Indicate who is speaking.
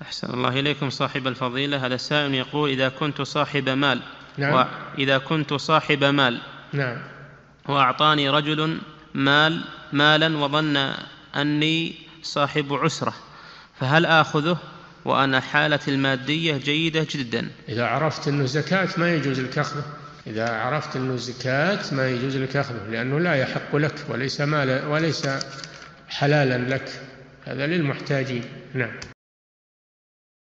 Speaker 1: أحسن الله إليكم صاحب الفضيلة. هذا سائل يقول: إذا كنت صاحب مال.
Speaker 2: نعم.
Speaker 1: إذا كنت صاحب مال.
Speaker 2: نعم.
Speaker 1: وأعطاني رجل مالا وظن أني صاحب عسرة، فهل آخذه وأنا حالتي المادية جيدة جدا؟
Speaker 2: إذا عرفت أنه زكاة ما يجوز لك أخذه. إذا عرفت أنه زكاة ما يجوز لك أخذه، لأنه لا يحق لك وليس حلالا لك، هذا للمحتاجين. نعم.